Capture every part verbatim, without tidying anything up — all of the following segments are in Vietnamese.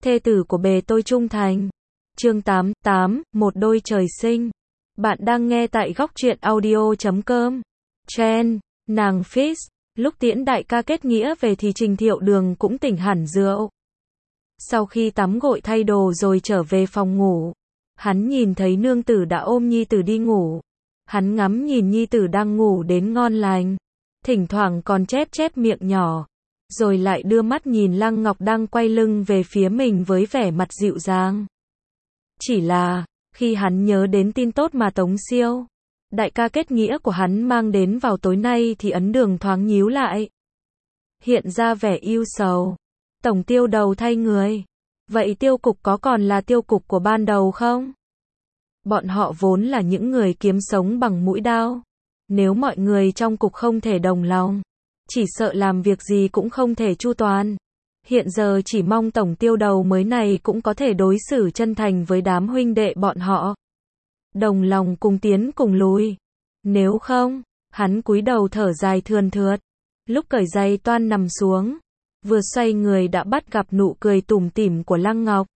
thê tử của bề tôi trung thành. Chương tám, tám, một đôi trời sinh. Bạn đang nghe tại góc truyện audio chấm com. Chen, nàng Fizz, lúc tiễn đại ca kết nghĩa về thì Trình Thiệu Đường cũng tỉnh hẳn rượu. Sau khi tắm gội thay đồ rồi trở về phòng ngủ, hắn nhìn thấy nương tử đã ôm nhi tử đi ngủ. Hắn ngắm nhìn nhi tử đang ngủ đến ngon lành, thỉnh thoảng còn chép chép miệng nhỏ, rồi lại đưa mắt nhìn Lăng Ngọc đang quay lưng về phía mình với vẻ mặt dịu dàng. Chỉ là, khi hắn nhớ đến tin tốt mà Tống Siêu, đại ca kết nghĩa của hắn mang đến vào tối nay thì ấn đường thoáng nhíu lại, hiện ra vẻ ưu sầu. Tổng tiêu đầu thay người, vậy tiêu cục có còn là tiêu cục của ban đầu không? Bọn họ vốn là những người kiếm sống bằng mũi đao. Nếu mọi người trong cục không thể đồng lòng, chỉ sợ làm việc gì cũng không thể chu toàn. Hiện giờ chỉ mong tổng tiêu đầu mới này cũng có thể đối xử chân thành với đám huynh đệ bọn họ. Đồng lòng cùng tiến cùng lùi. Nếu không, hắn cúi đầu thở dài thườn thượt. Lúc cởi giày toan nằm xuống, vừa xoay người đã bắt gặp nụ cười tủm tỉm của Lăng Ngọc.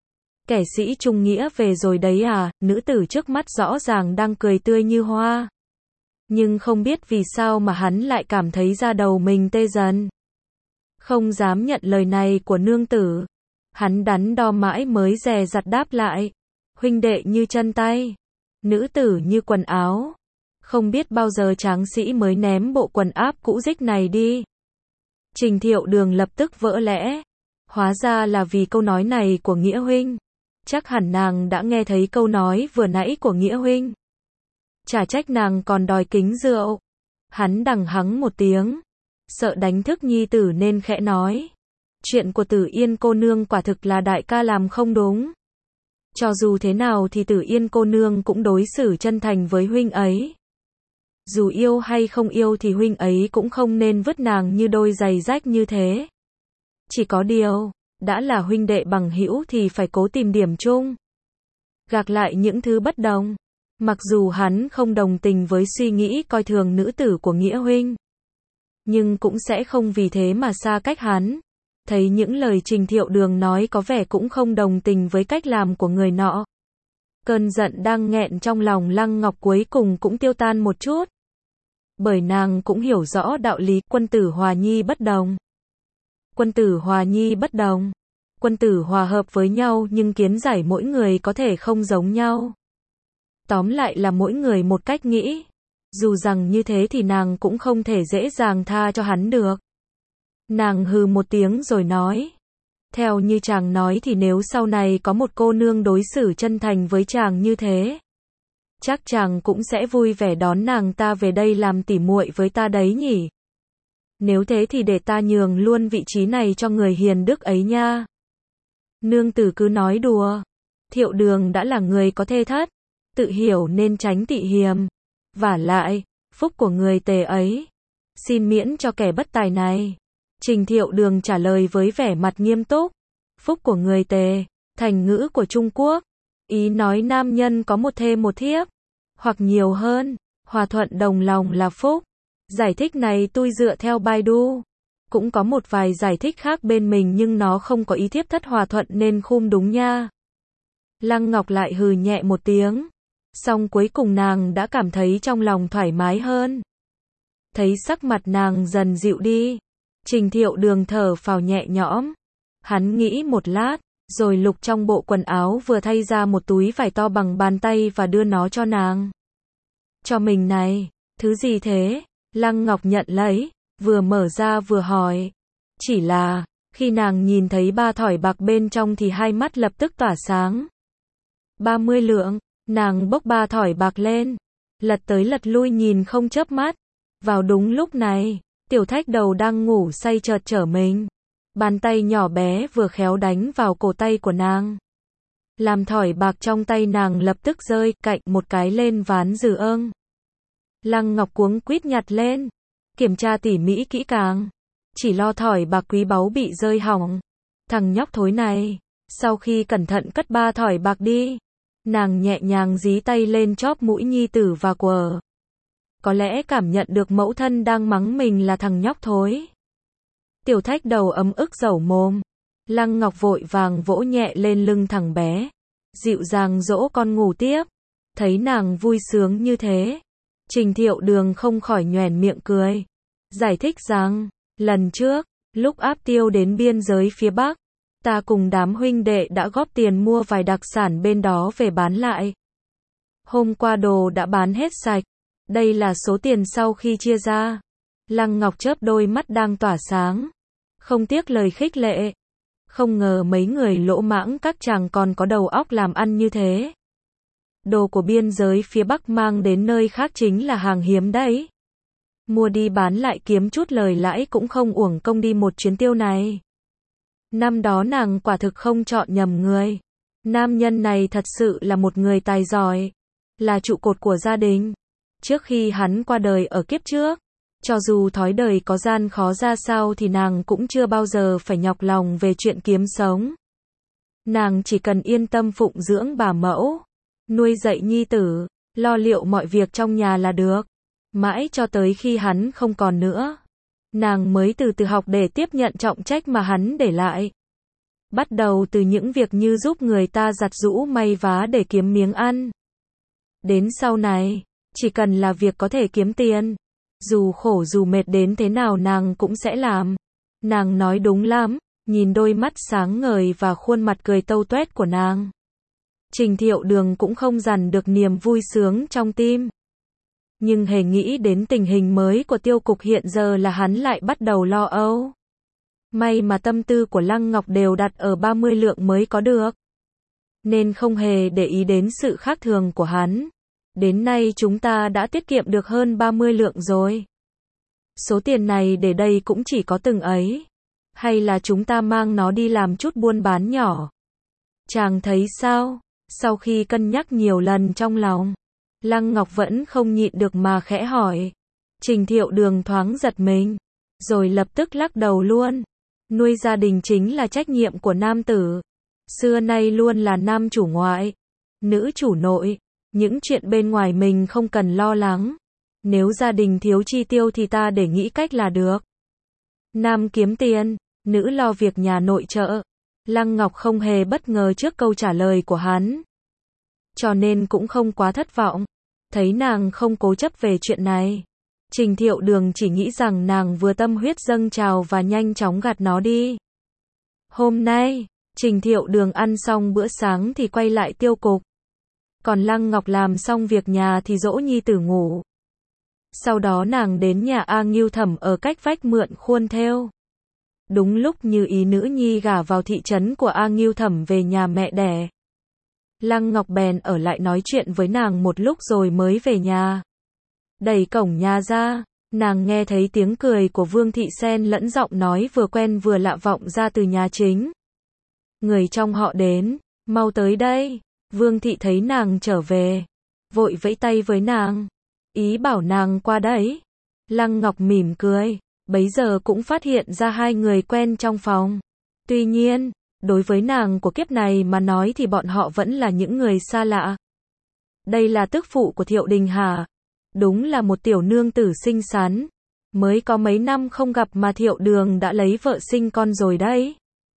Kẻ sĩ trung nghĩa về rồi đấy à, nữ tử trước mắt rõ ràng đang cười tươi như hoa. Nhưng không biết vì sao mà hắn lại cảm thấy da đầu mình tê dần. Không dám nhận lời này của nương tử. Hắn đắn đo mãi mới dè dặt đáp lại. Huynh đệ như chân tay, nữ tử như quần áo. Không biết bao giờ tráng sĩ mới ném bộ quần áp cũ rích này đi. Trình Thiệu Đường lập tức vỡ lẽ. Hóa ra là vì câu nói này của Nghĩa huynh. Chắc hẳn nàng đã nghe thấy câu nói vừa nãy của Nghĩa huynh. Chả trách nàng còn đòi kính rượu. Hắn đằng hắng một tiếng, sợ đánh thức nhi tử nên khẽ nói. Chuyện của Tử Yên cô nương quả thực là đại ca làm không đúng. Cho dù thế nào thì Tử Yên cô nương cũng đối xử chân thành với huynh ấy. Dù yêu hay không yêu thì huynh ấy cũng không nên vứt nàng như đôi giày rách như thế. Chỉ có điều, đã là huynh đệ bằng hữu thì phải cố tìm điểm chung. Gạc lại những thứ bất đồng. Mặc dù hắn không đồng tình với suy nghĩ coi thường nữ tử của Nghĩa huynh, nhưng cũng sẽ không vì thế mà xa cách hắn. Thấy những lời Trình Thiệu Đường nói có vẻ cũng không đồng tình với cách làm của người nọ. Cơn giận đang nghẹn trong lòng Lăng Ngọc cuối cùng cũng tiêu tan một chút. Bởi nàng cũng hiểu rõ đạo lý quân tử hòa nhi bất đồng. Quân tử hòa nhi bất đồng. Quân tử hòa hợp với nhau nhưng kiến giải mỗi người có thể không giống nhau. Tóm lại là mỗi người một cách nghĩ. Dù rằng như thế thì nàng cũng không thể dễ dàng tha cho hắn được. Nàng hừ một tiếng rồi nói. Theo như chàng nói thì nếu sau này có một cô nương đối xử chân thành với chàng như thế, chắc chàng cũng sẽ vui vẻ đón nàng ta về đây làm tỉ muội với ta đấy nhỉ. Nếu thế thì để ta nhường luôn vị trí này cho người hiền đức ấy nha. Nương tử cứ nói đùa. Thiệu Đường đã là người có thê thất, tự hiểu nên tránh tị hiềm. Vả lại, phúc của người Tề ấy, xin miễn cho kẻ bất tài này. Trình Thiệu Đường trả lời với vẻ mặt nghiêm túc. Phúc của người Tề, thành ngữ của Trung Quốc, ý nói nam nhân có một thê một thiếp, hoặc nhiều hơn, hòa thuận đồng lòng là phúc. Giải thích này tôi dựa theo Baidu. Cũng có một vài giải thích khác bên mình nhưng nó không có ý thiếp thất hòa thuận nên khum đúng nha. Lăng Ngọc lại hừ nhẹ một tiếng. Xong cuối cùng nàng đã cảm thấy trong lòng thoải mái hơn. Thấy sắc mặt nàng dần dịu đi, Trình Thiệu Đường thở phào nhẹ nhõm. Hắn nghĩ một lát, rồi lục trong bộ quần áo vừa thay ra một túi vải to bằng bàn tay và đưa nó cho nàng. Cho mình này, thứ gì thế? Lăng Ngọc nhận lấy, vừa mở ra vừa hỏi. Chỉ là, khi nàng nhìn thấy ba thỏi bạc bên trong thì hai mắt lập tức tỏa sáng. ba mươi lượng, nàng bốc ba thỏi bạc lên, lật tới lật lui nhìn không chớp mắt. Vào đúng lúc này, Tiểu Thách Đầu đang ngủ say chợt trở mình. Bàn tay nhỏ bé vừa khéo đánh vào cổ tay của nàng, làm thỏi bạc trong tay nàng lập tức rơi cạnh một cái lên ván dừ âng. Lăng Ngọc cuống quýt nhặt lên, kiểm tra tỉ mỉ kỹ càng, chỉ lo thỏi bạc quý báu bị rơi hỏng. Thằng nhóc thối này, sau khi cẩn thận cất ba thỏi bạc đi, nàng nhẹ nhàng dí tay lên chóp mũi nhi tử và quờ. Có lẽ cảm nhận được mẫu thân đang mắng mình là thằng nhóc thối. Tiểu Thách Đầu ấm ức dẩu mồm, Lăng Ngọc vội vàng vỗ nhẹ lên lưng thằng bé, dịu dàng dỗ con ngủ tiếp. Thấy nàng vui sướng như thế, Trình Thiệu Đường không khỏi nhoẻn miệng cười, giải thích rằng, lần trước, lúc áp tiêu đến biên giới phía Bắc, ta cùng đám huynh đệ đã góp tiền mua vài đặc sản bên đó về bán lại. Hôm qua đồ đã bán hết sạch, đây là số tiền sau khi chia ra. Lăng Ngọc chớp đôi mắt đang tỏa sáng, không tiếc lời khích lệ. Không ngờ mấy người lỗ mãng các chàng còn có đầu óc làm ăn như thế. Đồ của biên giới phía Bắc mang đến nơi khác chính là hàng hiếm đấy. Mua đi bán lại kiếm chút lời lãi cũng không uổng công đi một chuyến tiêu này. Năm đó nàng quả thực không chọn nhầm người. Nam nhân này thật sự là một người tài giỏi, là trụ cột của gia đình. Trước khi hắn qua đời ở kiếp trước, cho dù thói đời có gian khó ra sao thì nàng cũng chưa bao giờ phải nhọc lòng về chuyện kiếm sống. Nàng chỉ cần yên tâm phụng dưỡng bà mẫu, nuôi dạy nhi tử, lo liệu mọi việc trong nhà là được. Mãi cho tới khi hắn không còn nữa, nàng mới từ từ học để tiếp nhận trọng trách mà hắn để lại. Bắt đầu từ những việc như giúp người ta giặt giũ may vá để kiếm miếng ăn. Đến sau này, chỉ cần là việc có thể kiếm tiền, dù khổ dù mệt đến thế nào nàng cũng sẽ làm. Nàng nói đúng lắm, nhìn đôi mắt sáng ngời và khuôn mặt cười tâu tuét của nàng. Trình Thiệu Đường cũng không dằn được niềm vui sướng trong tim. Nhưng hề nghĩ đến tình hình mới của tiêu cục hiện giờ là hắn lại bắt đầu lo âu. May mà tâm tư của Lăng Ngọc đều đặt ở ba mươi lượng mới có được, nên không hề để ý đến sự khác thường của hắn. Đến nay chúng ta đã tiết kiệm được hơn ba mươi lượng rồi. Số tiền này để đây cũng chỉ có từng ấy. Hay là chúng ta mang nó đi làm chút buôn bán nhỏ? Chàng thấy sao? Sau khi cân nhắc nhiều lần trong lòng, Lăng Ngọc vẫn không nhịn được mà khẽ hỏi. Trình Thiệu Đường thoáng giật mình, rồi lập tức lắc đầu luôn. Nuôi gia đình chính là trách nhiệm của nam tử. Xưa nay luôn là nam chủ ngoại, nữ chủ nội. Những chuyện bên ngoài mình không cần lo lắng. Nếu gia đình thiếu chi tiêu thì ta để nghĩ cách là được. Nam kiếm tiền, nữ lo việc nhà nội trợ. Lăng Ngọc không hề bất ngờ trước câu trả lời của hắn, cho nên cũng không quá thất vọng. Thấy nàng không cố chấp về chuyện này, Trình Thiệu Đường chỉ nghĩ rằng nàng vừa tâm huyết dâng trào và nhanh chóng gạt nó đi. Hôm nay, Trình Thiệu Đường ăn xong bữa sáng thì quay lại tiêu cục. Còn Lăng Ngọc làm xong việc nhà thì dỗ nhi tử ngủ. Sau đó nàng đến nhà A Ngưu Thẩm ở cách vách mượn khuôn thêu. Đúng lúc như ý nữ nhi gả vào thị trấn của A Ngưu Thẩm về nhà mẹ đẻ. Lăng Ngọc bèn ở lại nói chuyện với nàng một lúc rồi mới về nhà. Đẩy cổng nhà ra, nàng nghe thấy tiếng cười của Vương Thị xen lẫn giọng nói vừa quen vừa lạ vọng ra từ nhà chính. Người trong họ đến, mau tới đây. Vương Thị thấy nàng trở về, vội vẫy tay với nàng, ý bảo nàng qua đấy. Lăng Ngọc mỉm cười, bấy giờ cũng phát hiện ra hai người quen trong phòng. Tuy nhiên, đối với nàng của kiếp này mà nói thì bọn họ vẫn là những người xa lạ. Đây là tức phụ của Thiệu Đình hả? Đúng là một tiểu nương tử xinh xắn. Mới có mấy năm không gặp mà Thiệu Đường đã lấy vợ sinh con rồi đấy.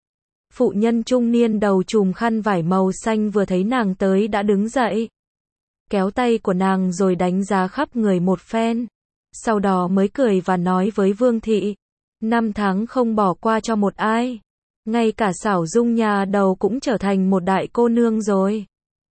Phụ nhân trung niên đầu trùm khăn vải màu xanh vừa thấy nàng tới đã đứng dậy, kéo tay của nàng rồi đánh giá khắp người một phen. Sau đó mới cười và nói với Vương Thị, năm tháng không bỏ qua cho một ai. Ngay cả Xảo Dung nhà đầu cũng trở thành một đại cô nương rồi.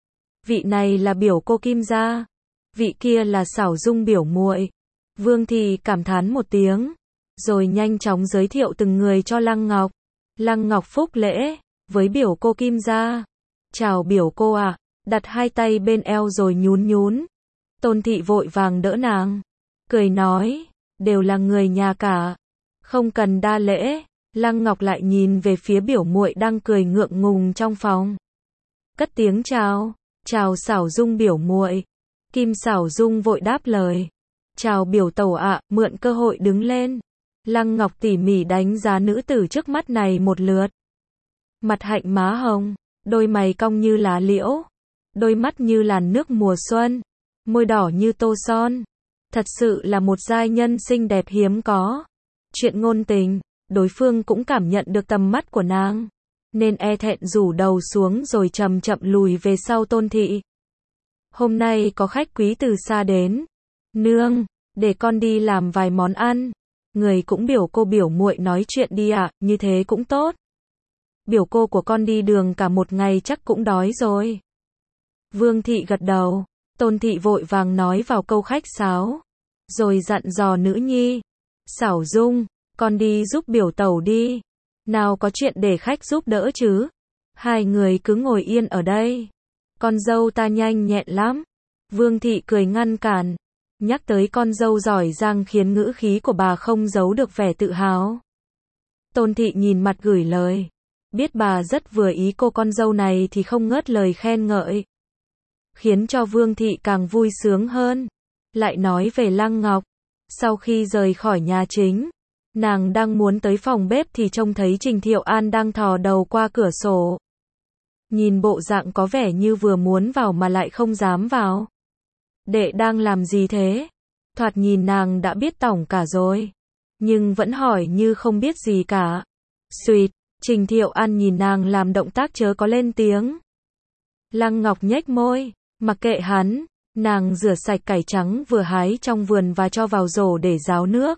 Vị này là biểu cô Kim gia, vị kia là Xảo Dung biểu muội. Vương Thị cảm thán một tiếng, rồi nhanh chóng giới thiệu từng người cho Lăng Ngọc. Lăng Ngọc phúc lễ với biểu cô Kim gia. Chào biểu cô ạ, à, đặt hai tay bên eo rồi nhún nhún. Tôn Thị vội vàng đỡ nàng, cười nói, đều là người nhà cả, không cần đa lễ. Lăng Ngọc lại nhìn về phía biểu muội đang cười ngượng ngùng trong phòng, cất tiếng chào, chào Xảo Dung biểu muội. Kim Xảo Dung vội đáp lời, chào biểu tẩu ạ, mượn cơ hội đứng lên. Lăng Ngọc tỉ mỉ đánh giá nữ tử trước mắt này một lượt. Mặt hạnh má hồng, đôi mày cong như lá liễu, đôi mắt như làn nước mùa xuân, môi đỏ như tô son. Thật sự là một giai nhân xinh đẹp hiếm có. Chuyện ngôn tình, đối phương cũng cảm nhận được tầm mắt của nàng. nên e thẹn rủ đầu xuống rồi chậm chậm lùi về sau Tôn Thị. Hôm nay có khách quý từ xa đến. Nương, để con đi làm vài món ăn. Người cũng biểu cô biểu muội nói chuyện đi ạ, à, như thế cũng tốt. Biểu cô của con đi đường cả một ngày chắc cũng đói rồi. Vương Thị gật đầu. Tôn Thị vội vàng nói vào câu khách sáo. Rồi dặn dò nữ nhi. Xảo Dung, con đi giúp biểu tẩu đi. Nào có chuyện để khách giúp đỡ chứ. Hai người cứ ngồi yên ở đây. Con dâu ta nhanh nhẹn lắm. Vương Thị cười ngăn cản. Nhắc tới con dâu giỏi giang khiến ngữ khí của bà không giấu được vẻ tự hào. Tôn Thị nhìn mặt gửi lời. Biết bà rất vừa ý cô con dâu này thì không ngớt lời khen ngợi. Khiến cho Vương Thị càng vui sướng hơn. Lại nói về Lăng Ngọc. Sau khi rời khỏi nhà chính, nàng đang muốn tới phòng bếp thì trông thấy Trình Thiệu An đang thò đầu qua cửa sổ. Nhìn bộ dạng có vẻ như vừa muốn vào mà lại không dám vào. Đệ đang làm gì thế? Thoạt nhìn nàng đã biết tỏng cả rồi. Nhưng vẫn hỏi như không biết gì cả. Xuyệt, Trình Thiệu An nhìn nàng làm động tác chớ có lên tiếng. Lăng Ngọc nhếch môi, mặc kệ hắn. Nàng rửa sạch cải trắng vừa hái trong vườn và cho vào rổ để ráo nước.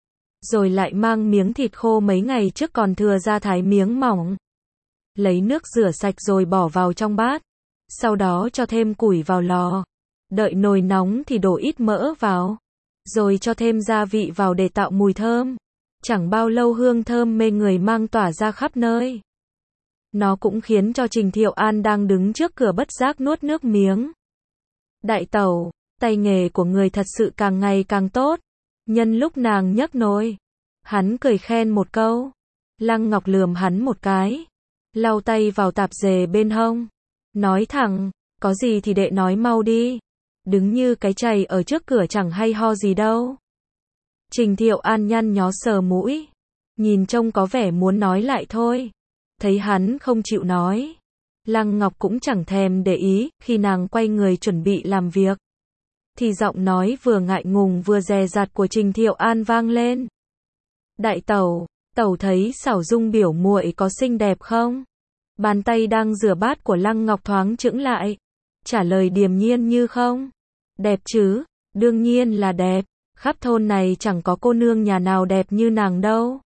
Rồi lại mang miếng thịt khô mấy ngày trước còn thừa ra thái miếng mỏng. Lấy nước rửa sạch rồi bỏ vào trong bát. Sau đó cho thêm củi vào lò. Đợi nồi nóng thì đổ ít mỡ vào. Rồi cho thêm gia vị vào để tạo mùi thơm. Chẳng bao lâu hương thơm mê người mang tỏa ra khắp nơi. Nó cũng khiến cho Trình Thiệu An đang đứng trước cửa bất giác nuốt nước miếng. Đại tẩu, tay nghề của người thật sự càng ngày càng tốt. Nhân lúc nàng nhấc nồi, hắn cười khen một câu. Lăng Ngọc lườm hắn một cái, lau tay vào tạp dề bên hông, nói thẳng, có gì thì đệ nói mau đi. Đứng như cái chày ở trước cửa chẳng hay ho gì đâu. Trình Thiệu An nhăn nhó sờ mũi, nhìn trông có vẻ muốn nói lại thôi. Thấy hắn không chịu nói, Lăng Ngọc cũng chẳng thèm để ý, khi nàng quay người chuẩn bị làm việc. Thì giọng nói vừa ngại ngùng vừa dè dặt của Trình Thiệu An vang lên. Đại tẩu, tẩu thấy Xảo Dung biểu muội có xinh đẹp không? Bàn tay đang rửa bát của Lăng Ngọc thoáng chững lại. Trả lời điềm nhiên như không. Đẹp chứ, đương nhiên là đẹp. Khắp thôn này chẳng có cô nương nhà nào đẹp như nàng đâu.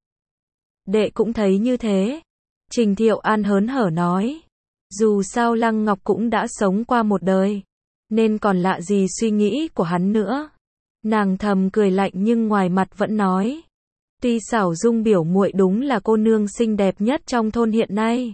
Đệ cũng thấy như thế. Trình Thiệu An hớn hở nói. Dù sao Lăng Ngọc cũng đã sống qua một đời, nên còn lạ gì suy nghĩ của hắn nữa. Nàng thầm cười lạnh nhưng ngoài mặt vẫn nói. Tuy Xảo Dung biểu muội đúng là cô nương xinh đẹp nhất trong thôn hiện nay,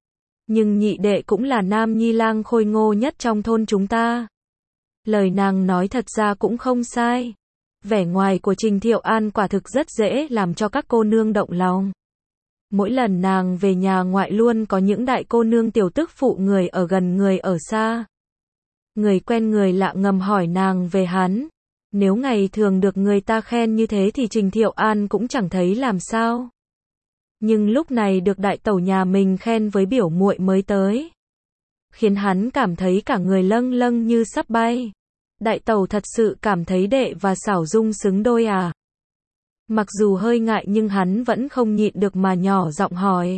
nhưng nhị đệ cũng là nam nhi lang khôi ngô nhất trong thôn chúng ta. Lời nàng nói thật ra cũng không sai. Vẻ ngoài của Trình Thiệu An quả thực rất dễ làm cho các cô nương động lòng. Mỗi lần nàng về nhà ngoại luôn có những đại cô nương tiểu tức phụ người ở gần người ở xa. Người quen người lạ ngầm hỏi nàng về hắn. Nếu ngày thường được người ta khen như thế thì Trình Thiệu An cũng chẳng thấy làm sao. Nhưng lúc này được đại tẩu nhà mình khen với biểu muội mới tới, khiến hắn cảm thấy cả người lâng lâng như sắp bay. Đại tẩu thật sự cảm thấy đệ và Xảo Dung xứng đôi à? Mặc dù hơi ngại nhưng hắn vẫn không nhịn được mà nhỏ giọng hỏi.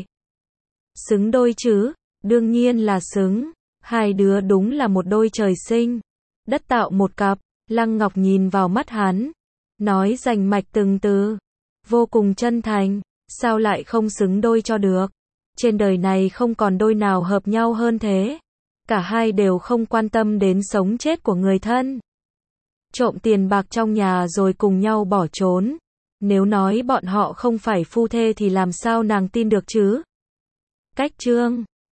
Xứng đôi chứ, đương nhiên là xứng. Hai đứa đúng là một đôi trời sinh, đất tạo một cặp. Lăng Ngọc nhìn vào mắt hắn, nói rành mạch từng từ, vô cùng chân thành. Sao lại không xứng đôi cho được? Trên đời này không còn đôi nào hợp nhau hơn thế. Cả hai đều không quan tâm đến sống chết của người thân, trộm tiền bạc trong nhà rồi cùng nhau bỏ trốn. Nếu nói bọn họ không phải phu thê thì làm sao nàng tin được chứ? Cách chương